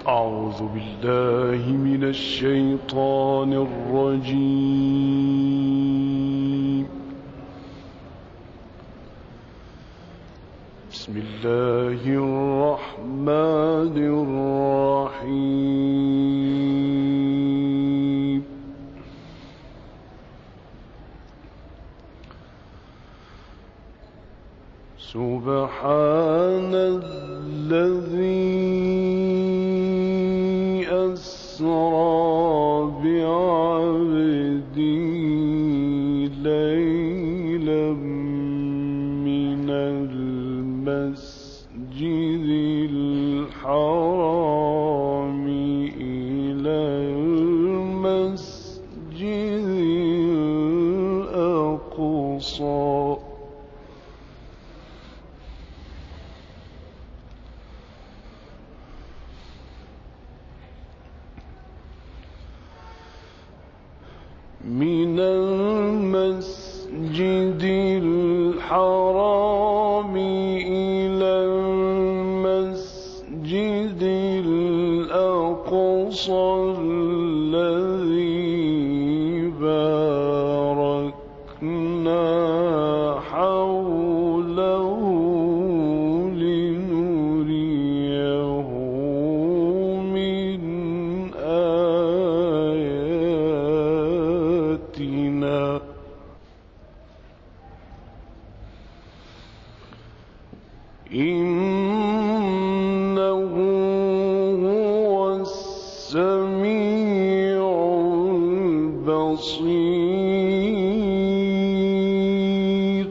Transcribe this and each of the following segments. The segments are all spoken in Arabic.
أعوذ بالله من الشيطان الرجيم. بسم الله الرحمن الرحيم. سبحان الذي أسرى بعبده ليلا من المسجد الحرام إلى المسجد الأقصى من المسجد الحرام إلى المسجد الأقصى الذي باركنا حوله لنريه من آياتنا إنه هو السميع البصير.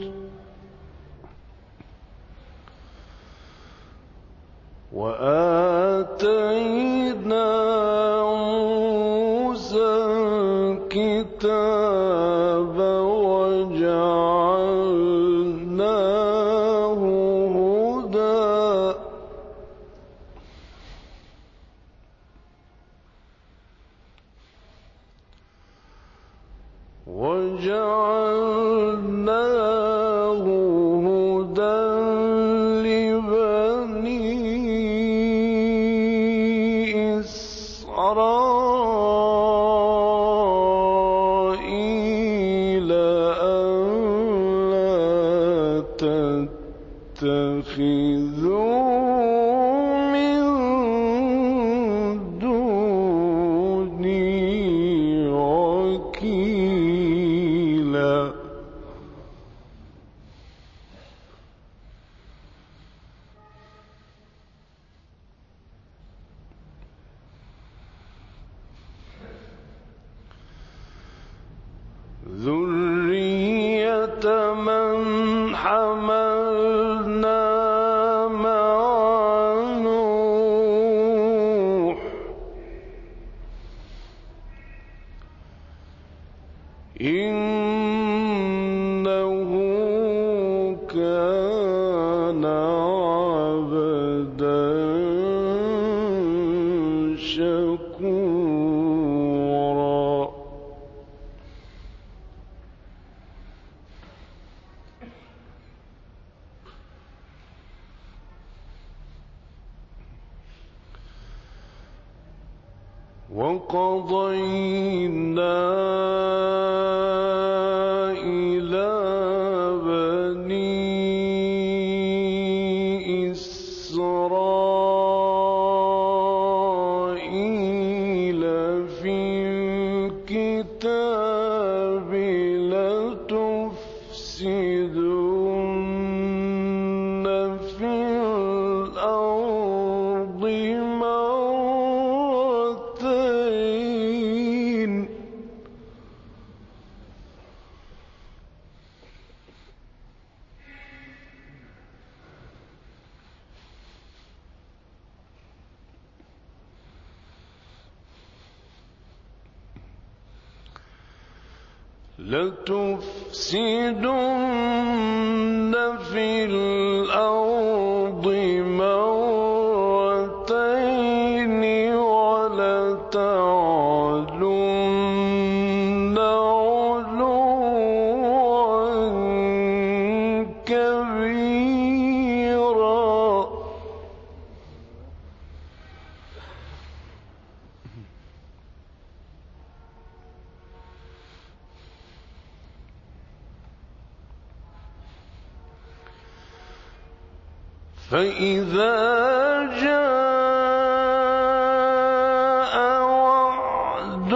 وآتينا موسى الكتاب وجعلناه هدى لبني إسرائيل ألا تتخذوا من دوني وكيلا. ذرية من حملنا مع نوح إنه كان عبدا شكورا. وقضينا إلى بني إسرائيل في الكتاب لتفسدن في الأرض مرتين لتفسدن في الأرض مرتين ولتعلن علوا كبيرا. فإذا جاء وعد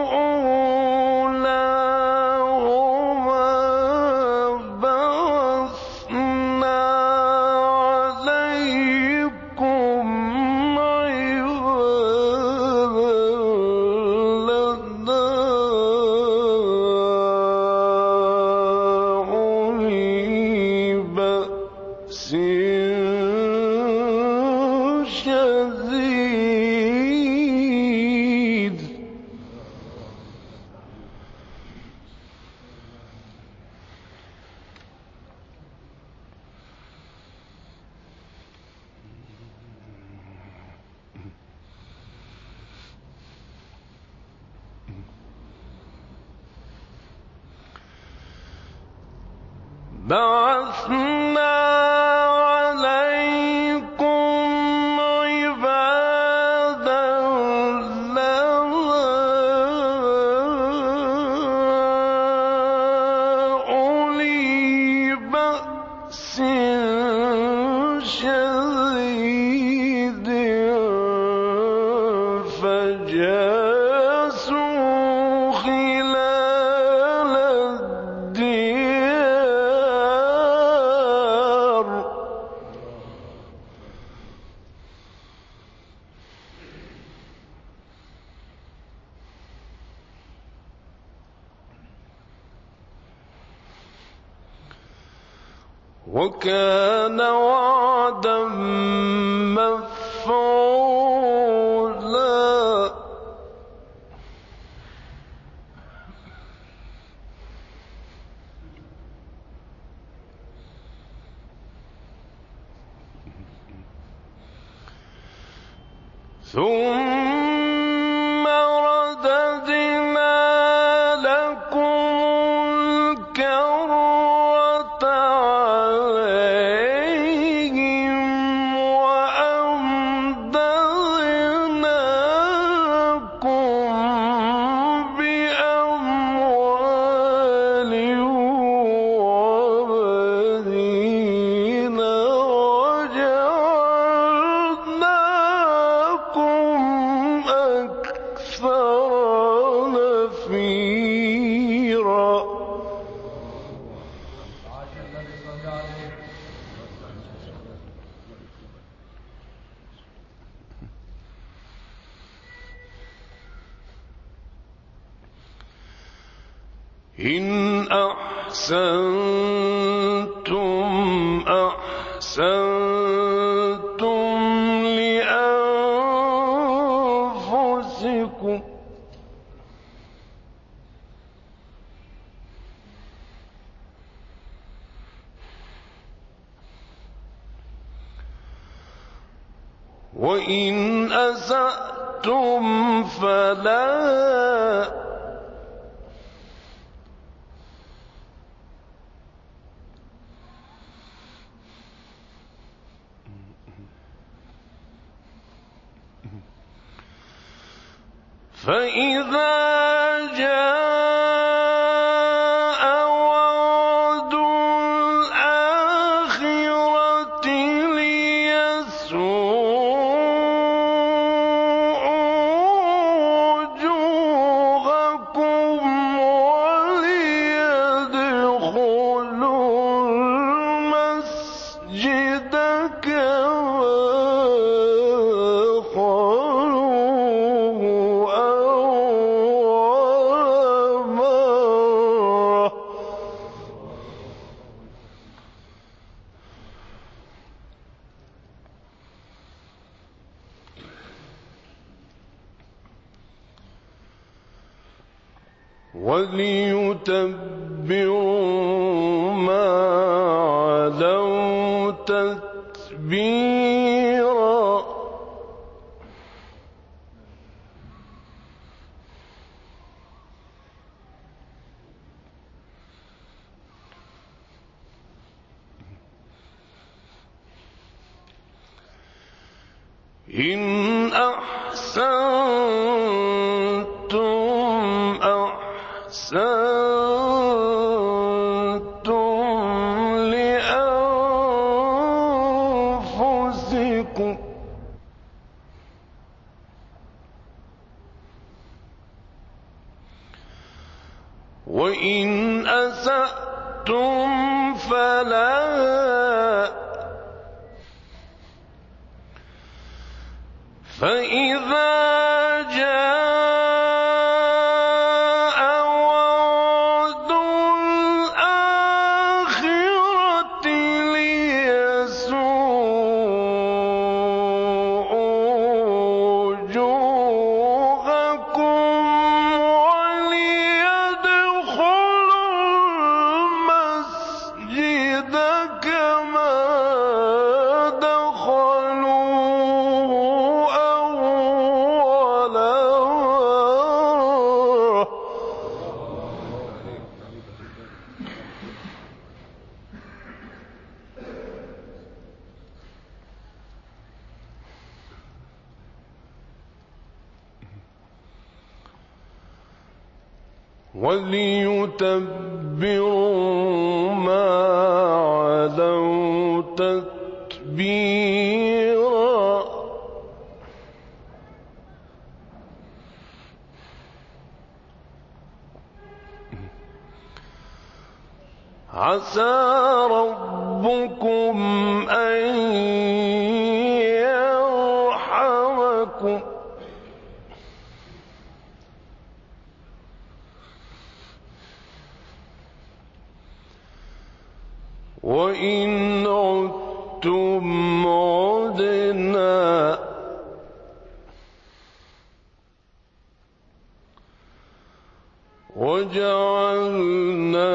أولاهما بعثنا عليكم عبادا لنا أولي بأس شديد بعثنا عليكم عبادا لنا أولي بأس شديد فجاسوا خلال الديار وكان وعدا مفعولا ثم رددنا لكم الكرة عليهم وأمددناكم بأموال وبنين وجعلناكم أكثر نفيرا إن أحسنتم أحسنتم لأنفسكم وإن أسأتم فلا فإذا جاء وعد الآخرة ليسوءوا وجوهكم وليدخلوا المسجد كما خلوه أول مرة وليتبروا ما علوا تتبيرا إن أحسنتم أحسنتم لأنفسكم ربكم وإن أسأتم فإذا جاء وعد الآخرة ليسوءوا وجوهكم وليدخلوا المسجد كما دخلوه أول مرة وليتبروا ما علوا تتبيرا عسى ربكم أن يرحمكم وإن عدتم عدنا وجعلنا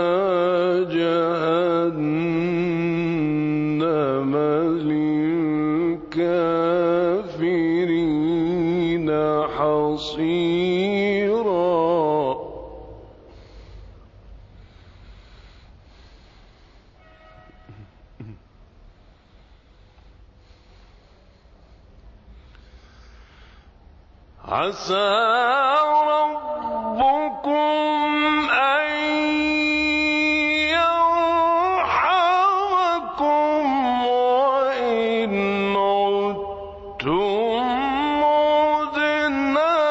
جهنم للكافرين حصيرا عسى ربكم أن يرحمكم وإن عدتم عدنا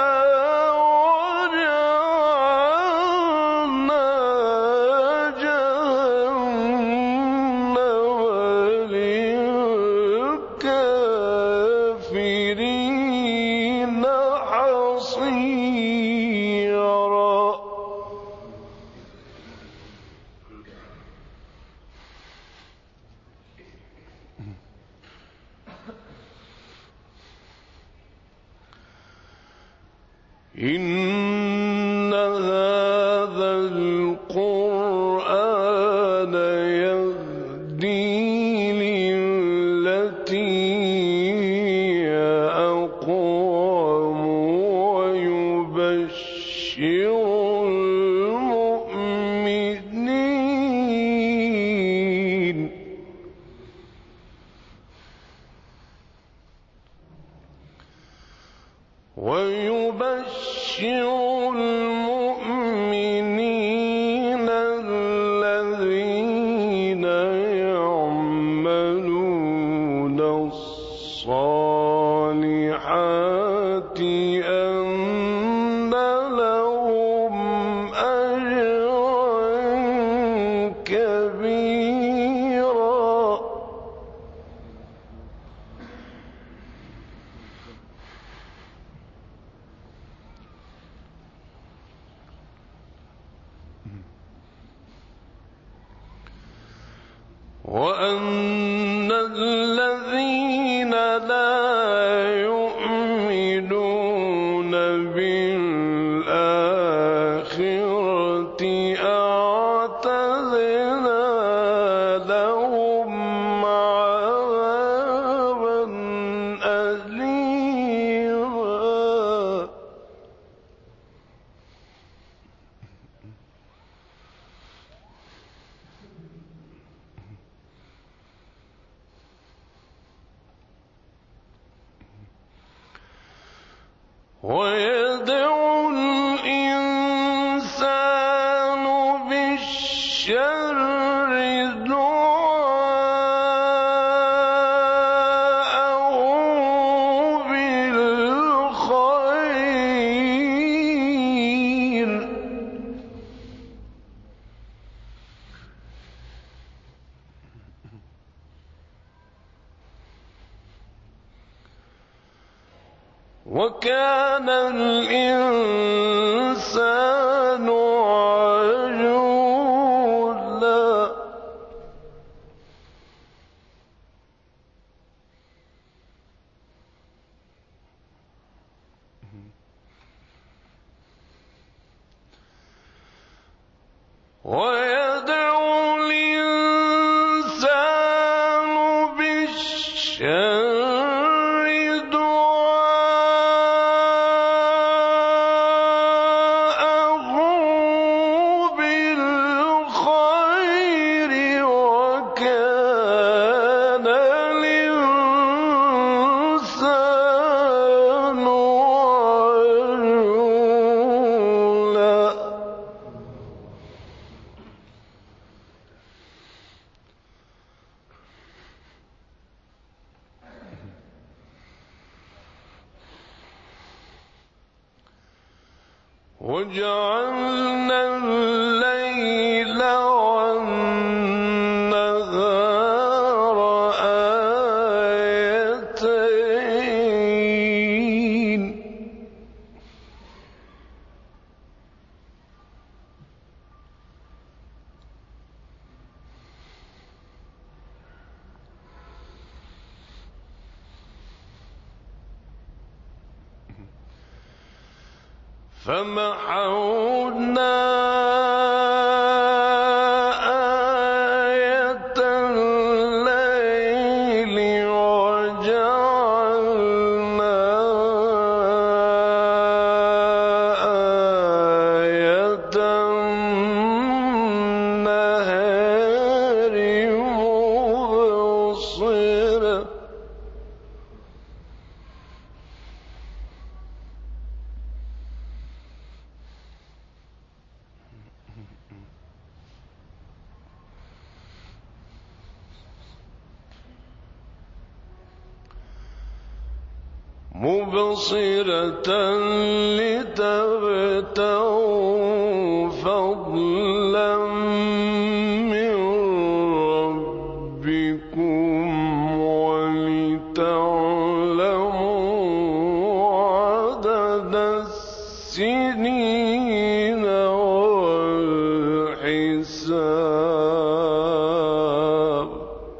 وجعلنا جهنم للكافرين حصيرا إن هذا القرآن يهدي للتي هي أقوم ويبشر المؤمنين الذين يعملون الصالحات أن لهم أجرا كبيرا وأن الذين لا يؤمنون بالآخرة أعتدنا لهم عذابا أليما ويدعو الإنسان بالشر دعاءه وكان الإنسان عجولا ويدعو الإنسان بالشر وجعلنا الليل والنهار آيتين فمحونا آية الليل وجعلنا آية النهار مبصرة لتبتغوا فضلا من ربكم ولتعلموا عدد السنين والحساب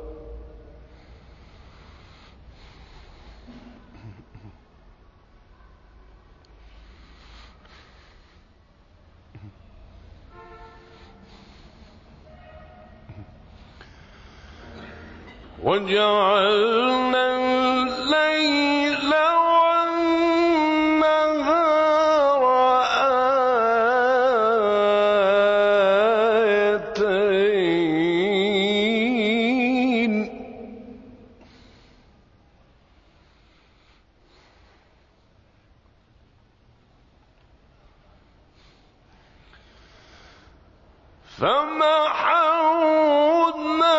وجعلنا الليل والنهار آيتين فمحونا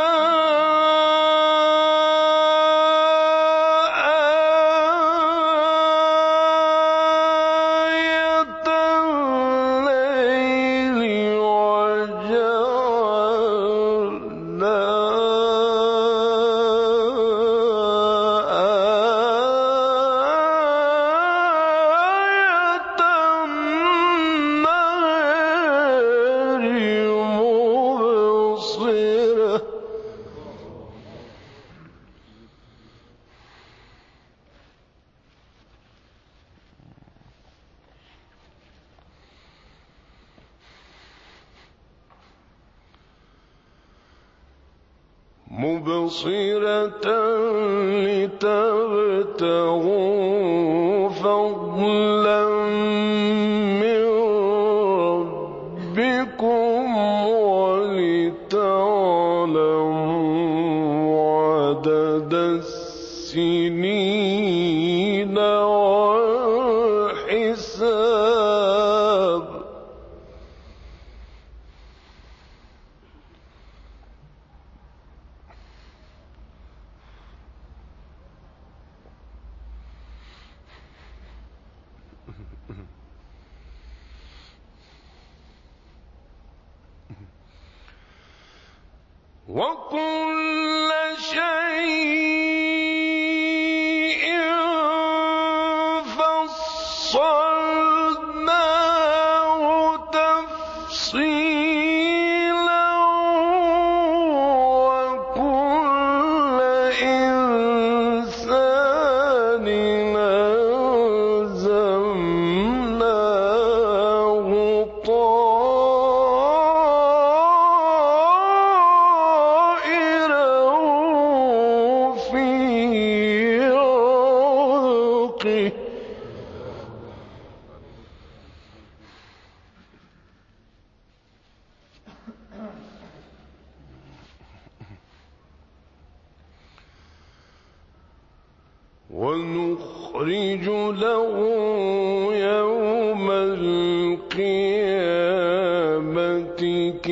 مبصرة لتبتغوا فضلا من ربكم ولتعلموا عدد السنين والحساب وكل شيء فصلناه فصلناه تفصيلا وكل إنسان ألزمناه طائره في عنقه ونخرج له يوم القيامة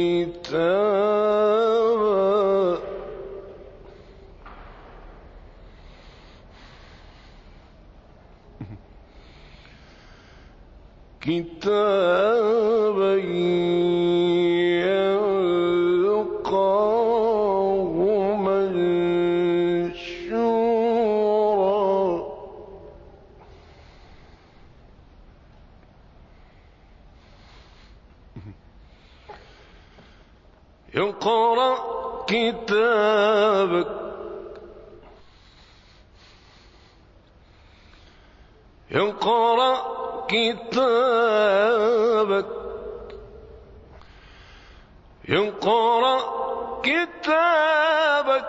كتابا يلقاه منشورا اقرأ كتابك اقرأ كتابك اقرأ كتابك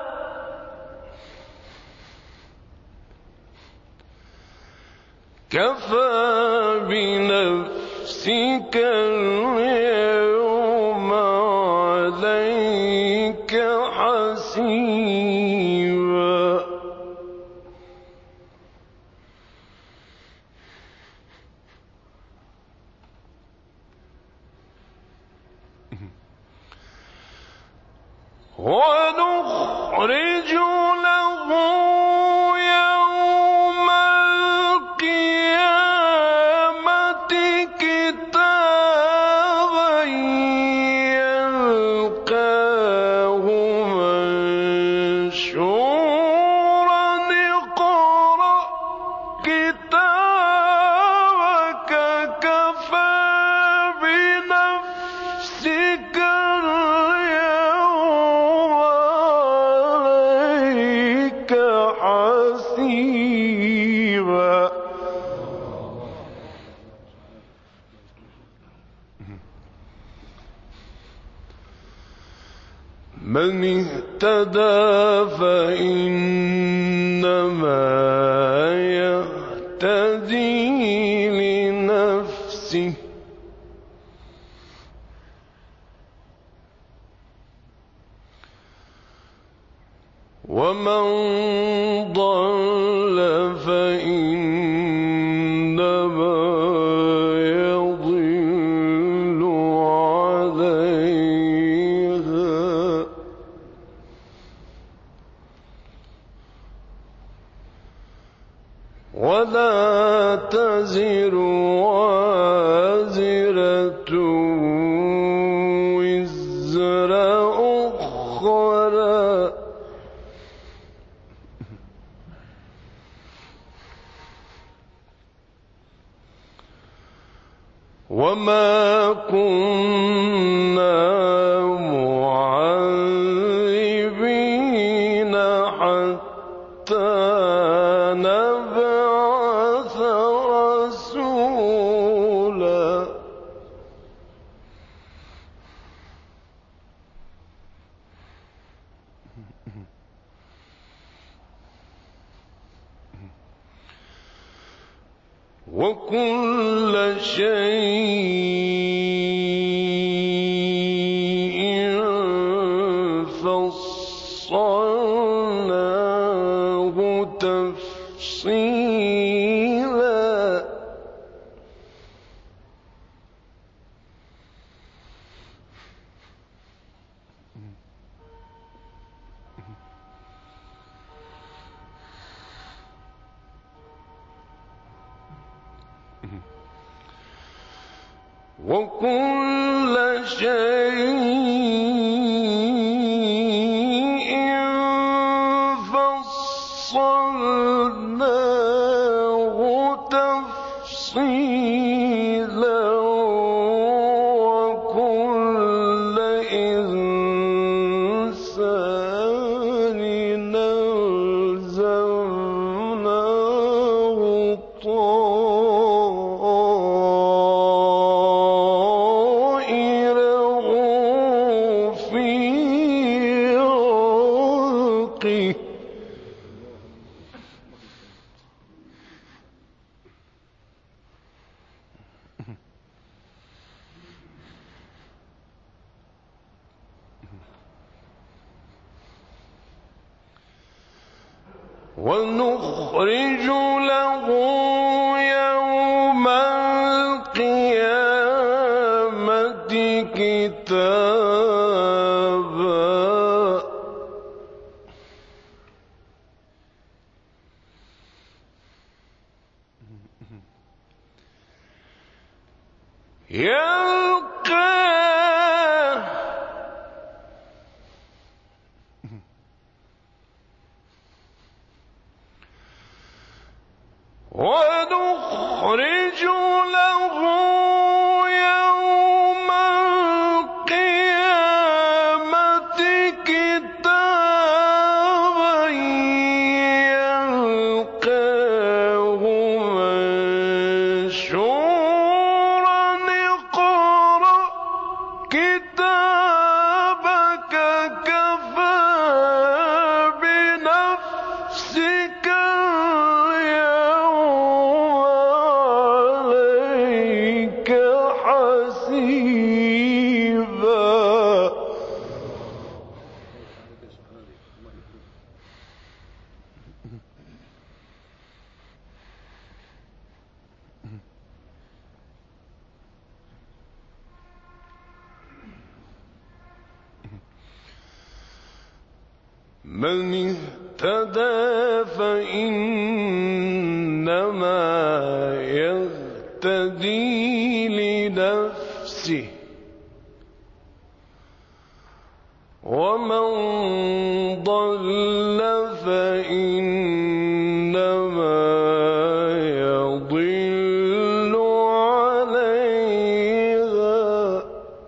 كفى بنفسك اليوم عليك حسيبا ونخرج له يوم القيامة كتابا يلقاه منشورا اقرأ كتابك كفى بنفسك حسيبا من اهتدى فإنما يهتدي لنفسه ومن ضل فإنما يضل عليها ولا تزر وازرة وزر أخرى وما كنا معذبين حتى نبعث رسولا وكل شيء فصلناه تفصيلا وكل شيء فصلناه تفصيلا ونخرج له يوم القيامة كتابا يلقاه ونخرج له يوم القيامة كتابا يلقاه منشورا اقرأ كتابك كفى بنفسك عليك حسيبا من اهتدى فإنما يهتدي لنفسه ومن ضل فإنما يضل عليها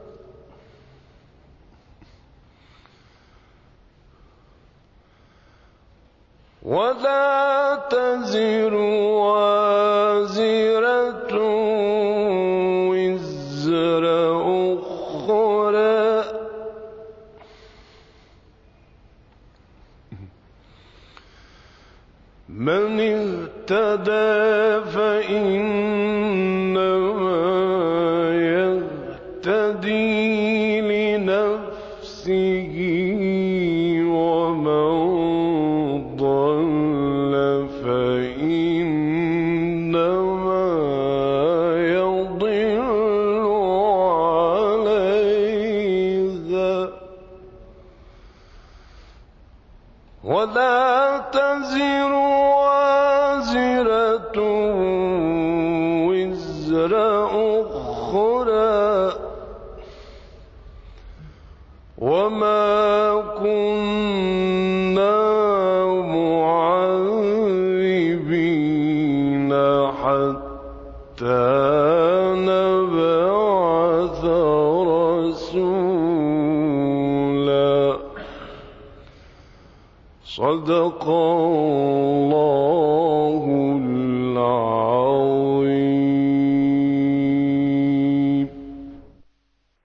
ولا تزر وازرة وزر أخرى من اهتدى فإنما يهتدي لنفسه ومن ضل فإنما يضل عليها ولا تزر وازرة وزر أخرى وما كنا معذبين حتى نبعث رسولا صدق الله